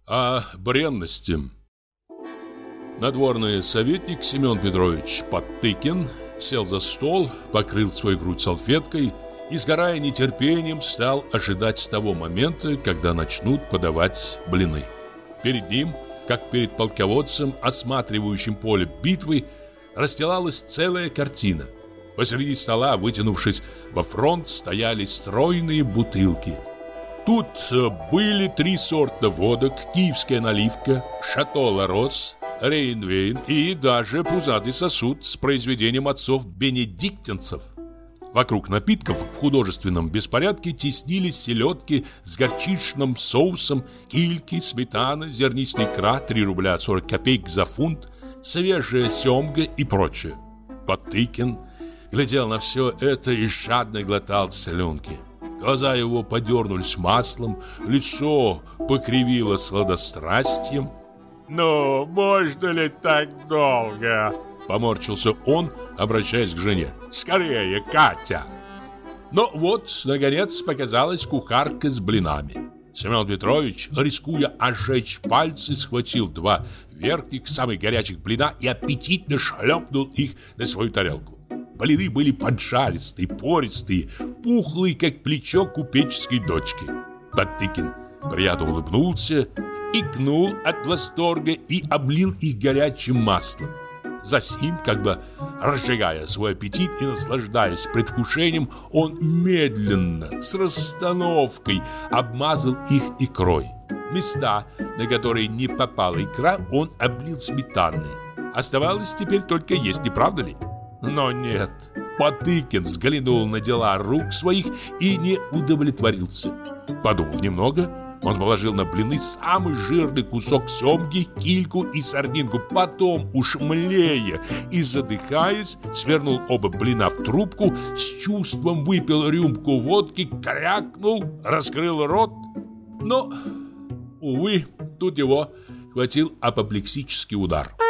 О бренности. Надворный советник Семен Петрович Подтыкин сел за стол, покрыл свою грудь салфеткой и, сгорая нетерпением, стал ожидать того момента, когда начнут подавать блины. Перед ним, как перед полководцем, осматривающим поле битвы, расстилалась целая картина. Посреди стола, вытянувшись во фронт, стояли стройные бутылки. Тут были 3 сорта водок: киевская наливка, шато Ла-Рос, Рейнвейн и даже пузатый сосуд с произведением отцов-бенедиктинцев. Вокруг напитков в художественном беспорядке теснились селедки с горчичным соусом, кильки, сметана, зернистая икра, 3 рубля 40 копеек за фунт, свежая семга и прочее. Подтыкин глядел на все это и жадно глотал слюнки. Глаза его подернулись маслом, лицо покривило сладострастием. «Ну, можно ли так долго?» — поморщился он, обращаясь к жене. «Скорее, Катя!» Но вот, наконец, показалась кухарка с блинами. Семен Петрович, рискуя ожечь пальцы, схватил 2 верхних, самых горячих блина и аппетитно шлепнул их на свою тарелку. Блины были поджаристые, пористые, пухлые, как плечо купеческой дочки. Подтыкин приятно улыбнулся, икнул от восторга и облил их горячим маслом. Засим, как бы разжигая свой аппетит и наслаждаясь предвкушением, он медленно, с расстановкой обмазал их икрой. Места, на которые не попала икра, он облил сметаной. Оставалось теперь только есть, не правда ли? Но нет, Подтыкин взглянул на дела рук своих и не удовлетворился. Подумав немного, он положил на блины самый жирный кусок семги, кильку и сардинку. Потом, уж млея и задыхаясь, свернул оба блина в трубку, с чувством выпил рюмку водки, крякнул, раскрыл рот. Но, увы, тут его хватил апоплексический удар.